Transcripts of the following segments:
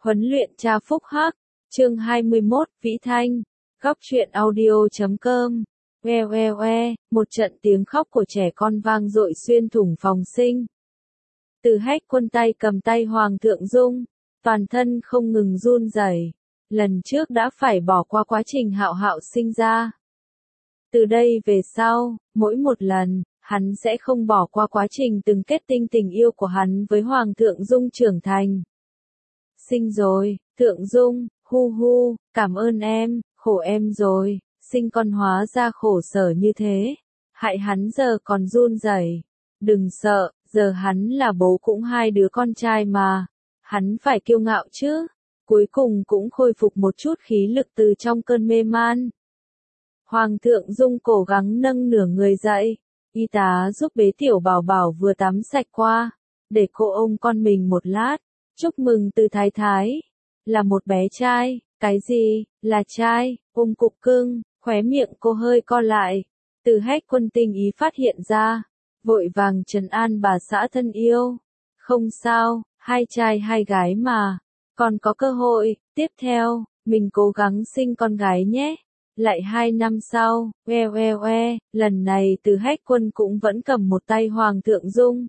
Huấn luyện cha phúc hắc, chương 21, Vĩ Thanh, góc truyện audio.com. Một trận tiếng khóc của trẻ con vang dội xuyên thủng phòng sinh. Từ Hách Quân tay cầm tay Hoàng thượng Dung, toàn thân không ngừng run rẩy. Lần trước đã phải bỏ qua quá trình Hạo Hạo sinh ra. Từ đây về sau, mỗi một lần, hắn sẽ không bỏ qua quá trình từng kết tinh tình yêu của hắn với Hoàng thượng Dung trưởng thành. Sinh rồi, thượng Dung, hu hu, cảm ơn em, khổ em rồi, sinh con hóa ra khổ sở như thế. Hại hắn giờ còn run rẩy. Đừng sợ, giờ hắn là bố cũng hai đứa con trai mà. Hắn phải kiêu ngạo chứ. Cuối cùng cũng khôi phục một chút khí lực từ trong cơn mê man. Hoàng thượng Dung cố gắng nâng nửa người dậy. Y tá giúp bế tiểu bảo bảo vừa tắm sạch qua. Để cô ôm con mình một lát. Chúc mừng từ thái thái. Là một bé trai. Cái gì, là trai, ôm cục cưng, khóe miệng cô hơi co lại. Từ Hách Quân tinh ý phát hiện ra. Vội vàng trấn an bà xã thân yêu. Không sao, hai trai hai gái mà. Còn có cơ hội, tiếp theo, mình cố gắng sinh con gái nhé. Lại 2 năm sau, lần này Từ Hách Quân cũng vẫn cầm một tay Hoàng thượng Dung.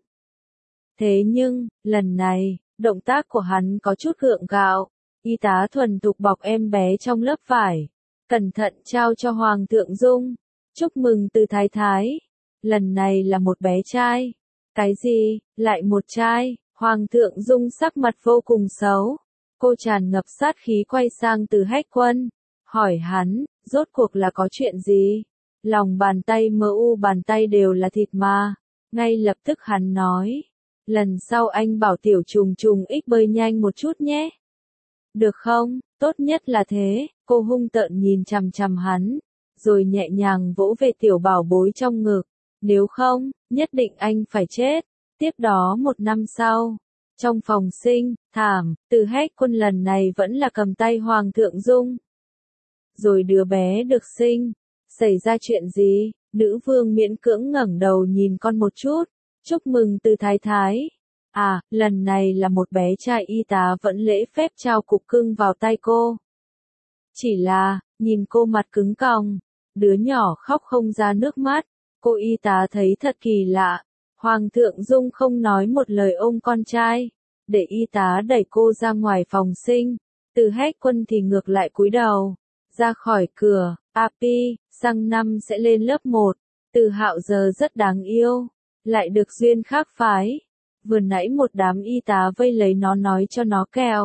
Thế nhưng, lần này, động tác của hắn có chút gượng gạo. Y tá thuần thục bọc em bé trong lớp vải. Cẩn thận trao cho Hoàng thượng Dung. Chúc mừng Từ thái thái. Lần này là một bé trai. Cái gì, lại một trai? Hoàng thượng Dung sắc mặt vô cùng xấu. Cô tràn ngập sát khí quay sang Từ Hách Quân. Hỏi hắn, rốt cuộc là có chuyện gì? Lòng bàn tay bàn tay đều là thịt mà. Ngay lập tức hắn nói. Lần sau anh bảo tiểu trùng trùng ích bơi nhanh một chút nhé. Được không? Tốt nhất là thế. Cô hung tợn nhìn chằm chằm hắn. Rồi nhẹ nhàng vỗ về tiểu bảo bối trong ngực. Nếu không, nhất định anh phải chết. Tiếp đó 1 năm sau. Trong phòng sinh, thảm, Từ Hách Quân lần này vẫn là cầm tay Hoàng thượng Dung. Rồi đứa bé được sinh. Xảy ra chuyện gì? Nữ vương miễn cưỡng ngẩng đầu nhìn con một chút. Chúc mừng Từ thái thái. À, lần này là một bé trai. Y tá vẫn lễ phép trao cục cưng vào tay cô. Chỉ là, nhìn cô mặt cứng còng. Đứa nhỏ khóc không ra nước mắt. Cô y tá thấy thật kỳ lạ. Hoàng thượng Dung không nói một lời ôm con trai. Để y tá đẩy cô ra ngoài phòng sinh. Từ Hách Quân thì ngược lại cúi đầu. Ra khỏi cửa, Api, sang năm sẽ lên lớp 1. Từ Hạo giờ rất đáng yêu. Lại được duyên khác phái. Vừa nãy một đám y tá vây lấy nó nói cho nó kẹo.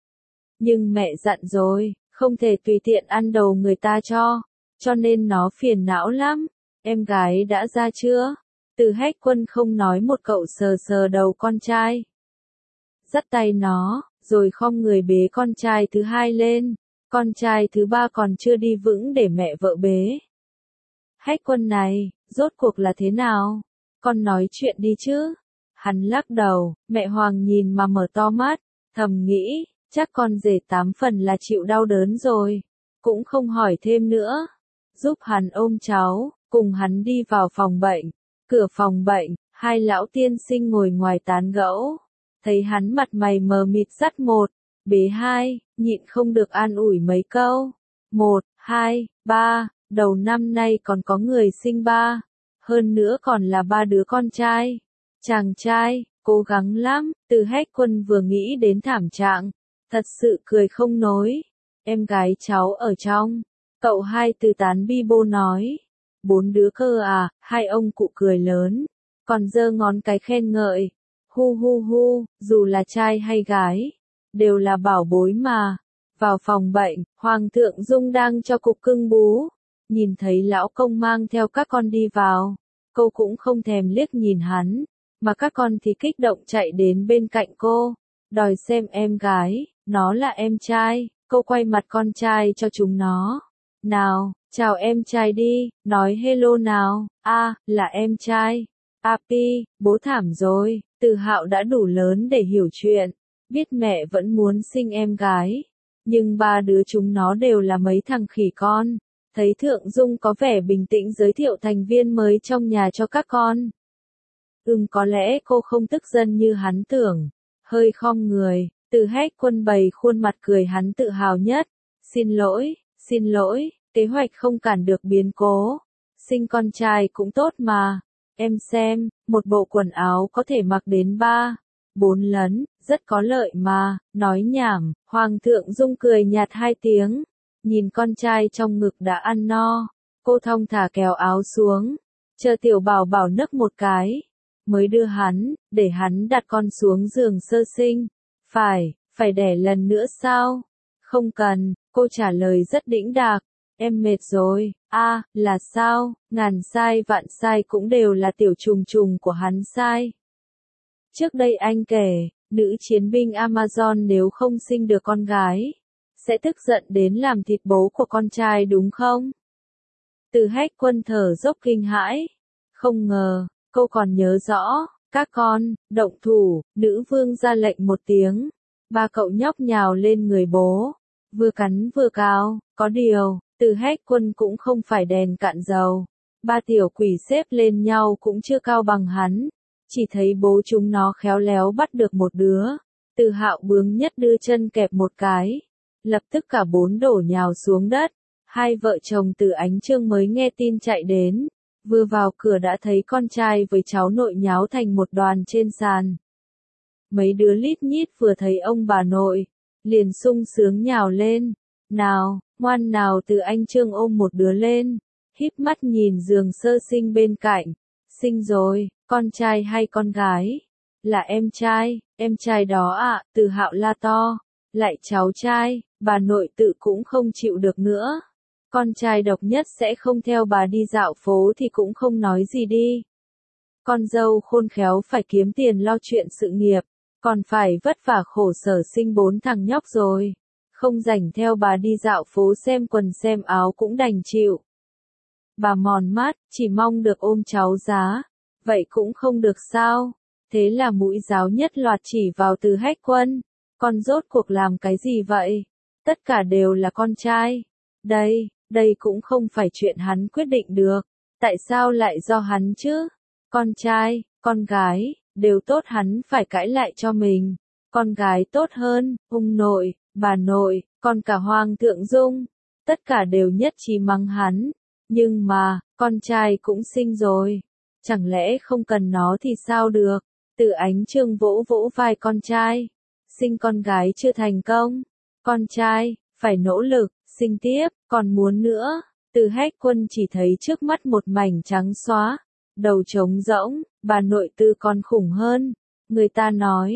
Nhưng mẹ dặn rồi, không thể tùy tiện ăn đầu người ta cho nên nó phiền não lắm. Em gái đã ra chưa? Từ Hách Quân không nói một cậu sờ sờ đầu con trai. Dắt tay nó, rồi khom người bế con trai thứ 2 lên. Con trai thứ 3 còn chưa đi vững để mẹ vợ bế. Hách Quân này, rốt cuộc là thế nào? Con nói chuyện đi chứ. Hắn lắc đầu, mẹ Hoàng nhìn mà mở to mắt, thầm nghĩ, chắc con rể 8 phần là chịu đau đớn rồi. Cũng không hỏi thêm nữa. Giúp hắn ôm cháu, cùng hắn đi vào phòng bệnh. Cửa phòng bệnh, 2 lão tiên sinh ngồi ngoài tán gẫu. Thấy hắn mặt mày mờ mịt dắt 1, bế 2, nhịn không được an ủi mấy câu. 1, 2, 3, đầu năm nay còn có người sinh 3. Hơn nữa còn là 3 đứa con trai. Chàng trai, cố gắng lắm. Từ Hách Quân vừa nghĩ đến thảm trạng. Thật sự cười không nối. Em gái cháu ở trong. Cậu hai Từ tán bi bô nói. 4 đứa cơ à? 2 ông cụ cười lớn. Còn giơ ngón cái khen ngợi. Hu hu hu, dù là trai hay gái. Đều là bảo bối mà. Vào phòng bệnh, Hoàng thượng Dung đang cho cục cưng bú. Nhìn thấy lão công mang theo các con đi vào. Cô cũng không thèm liếc nhìn hắn. Mà các con thì kích động chạy đến bên cạnh cô. Đòi xem em gái, nó là em trai. Cô quay mặt con trai cho chúng nó. Nào, chào em trai đi, nói hello nào. Là em trai. Api, bố thảm rồi. Từ Hạo đã đủ lớn để hiểu chuyện. Biết mẹ vẫn muốn sinh em gái. Nhưng 3 đứa chúng nó đều là mấy thằng khỉ con. Thấy Thượng Dung có vẻ bình tĩnh giới thiệu thành viên mới trong nhà cho các con. Có lẽ cô không tức giận như hắn tưởng. Hơi khom người, Từ Hách Quân bày khuôn mặt cười hắn tự hào nhất. Xin lỗi, kế hoạch không cản được biến cố. Sinh con trai cũng tốt mà. Em xem, một bộ quần áo có thể mặc đến 4 lấn, rất có lợi mà. Nói nhảm, Hoàng thượng Dung cười nhạt 2 tiếng. Nhìn con trai trong ngực đã ăn no. Cô thong thả kéo áo xuống. Chờ tiểu bảo bảo nấc một cái. Mới đưa hắn, để hắn đặt con xuống giường sơ sinh. Phải đẻ lần nữa sao? Không cần, cô trả lời rất đĩnh đạc. Em mệt rồi. Là sao? Ngàn sai vạn sai cũng đều là tiểu trùng trùng của hắn sai. Trước đây anh kể, nữ chiến binh Amazon nếu không sinh được con gái, sẽ tức giận đến làm thịt bố của con trai đúng không? Từ Hách Quân thở dốc kinh hãi. Không ngờ, cô còn nhớ rõ. Các con, động thủ, nữ vương ra lệnh một tiếng. 3 cậu nhóc nhào lên người bố. Vừa cắn vừa cào, có điều, Từ Hách Quân cũng không phải đèn cạn dầu. 3 tiểu quỷ xếp lên nhau cũng chưa cao bằng hắn. Chỉ thấy bố chúng nó khéo léo bắt được một đứa. Từ Hạo bướng nhất đưa chân kẹp một cái. Lập tức cả 4 đổ nhào xuống đất. 2 vợ chồng Từ Ánh Chương mới nghe tin chạy đến. Vừa vào cửa đã thấy con trai với cháu nội nháo thành một đoàn trên sàn. Mấy đứa lít nhít vừa thấy ông bà nội, liền sung sướng nhào lên. Nào, ngoan nào. Từ Anh Chương ôm một đứa lên, híp mắt nhìn giường sơ sinh bên cạnh. Sinh rồi, con trai hay con gái? Là em trai đó ạ. Từ Hạo la to. Lại cháu trai, bà nội tự cũng không chịu được nữa. Con trai độc nhất sẽ không theo bà đi dạo phố thì cũng không nói gì đi. Con dâu khôn khéo phải kiếm tiền lo chuyện sự nghiệp, còn phải vất vả khổ sở sinh 4 thằng nhóc rồi. Không rảnh theo bà đi dạo phố xem quần xem áo cũng đành chịu. Bà mòn mắt, chỉ mong được ôm cháu giá. Vậy cũng không được sao? Thế là mũi giáo nhất loạt chỉ vào Từ Hách Quân. Con rốt cuộc làm cái gì vậy? Tất cả đều là con trai. Đây cũng không phải chuyện hắn quyết định được. Tại sao lại do hắn chứ? Con trai, con gái, đều tốt hắn phải cãi lại cho mình. Con gái tốt hơn, ông nội, bà nội, còn cả Hoàng thượng Dung. Tất cả đều nhất trí mắng hắn. Nhưng mà, con trai cũng sinh rồi. Chẳng lẽ không cần nó thì sao được? Từ Ánh Chương vỗ vỗ vai con trai. Sinh con gái chưa thành công. Con trai, phải nỗ lực, sinh tiếp, còn muốn nữa. Từ Hách Quân chỉ thấy trước mắt một mảnh trắng xóa. Đầu trống rỗng, bà nội Tư còn khủng hơn. Người ta nói,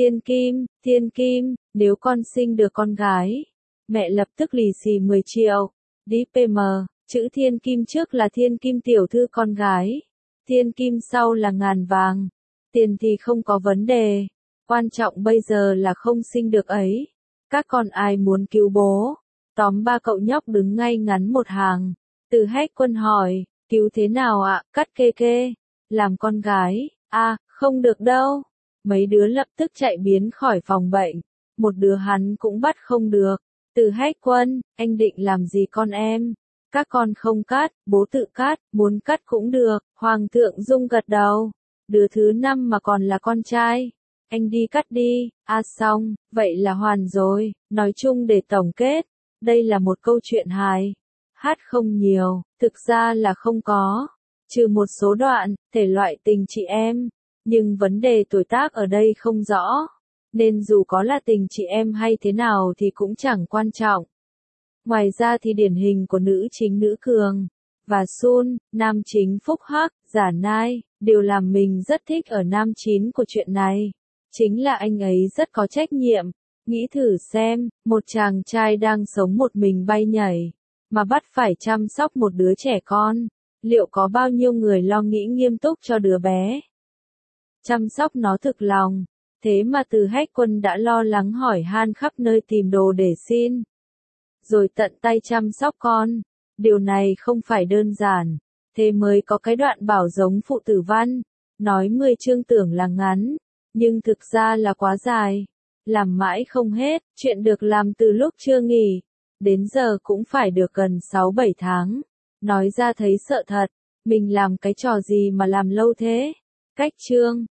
thiên kim, nếu con sinh được con gái. Mẹ lập tức lì xì 10 triệu. DPM, chữ thiên kim trước là thiên kim tiểu thư con gái. Thiên kim sau là ngàn vàng. Tiền thì không có vấn đề. Quan trọng bây giờ là không sinh được ấy. Các con ai muốn cứu bố? Tóm 3 cậu nhóc đứng ngay ngắn một hàng. Từ Hách Quân hỏi, cứu thế nào ạ? Cắt kê. Làm con gái. Không được đâu. Mấy đứa lập tức chạy biến khỏi phòng bệnh. Một đứa hắn cũng bắt không được. Từ Hách Quân, anh định làm gì con em? Các con không cắt, bố tự cắt, muốn cắt cũng được. Hoàng thượng Dung gật đầu. Đứa thứ 5 mà còn là con trai. Anh đi cắt đi. Xong, vậy là hoàn rồi. Nói chung để tổng kết, đây là một câu chuyện hài. Hát không nhiều, thực ra là không có. Trừ một số đoạn, thể loại tình chị em. Nhưng vấn đề tuổi tác ở đây không rõ. Nên dù có là tình chị em hay thế nào thì cũng chẳng quan trọng. Ngoài ra thì điển hình của nữ chính nữ cường và Sun, nam chính phúc hắc, giả nai, đều làm mình rất thích ở nam chính của chuyện này. Chính là anh ấy rất có trách nhiệm. Nghĩ thử xem, một chàng trai đang sống một mình bay nhảy, mà bắt phải chăm sóc một đứa trẻ con. Liệu có bao nhiêu người lo nghĩ nghiêm túc cho đứa bé? Chăm sóc nó thực lòng. Thế mà Từ Hách Quân đã lo lắng hỏi han khắp nơi tìm đồ để xin. Rồi tận tay chăm sóc con. Điều này không phải đơn giản. Thế mới có cái đoạn bảo giống phụ tử văn. Nói 10 chương tưởng là ngắn. Nhưng thực ra là quá dài. Làm mãi không hết. Chuyện được làm từ lúc chưa nghỉ. Đến giờ cũng phải được gần 6-7 tháng. Nói ra thấy sợ thật. Mình làm cái trò gì mà làm lâu thế? Cách chương.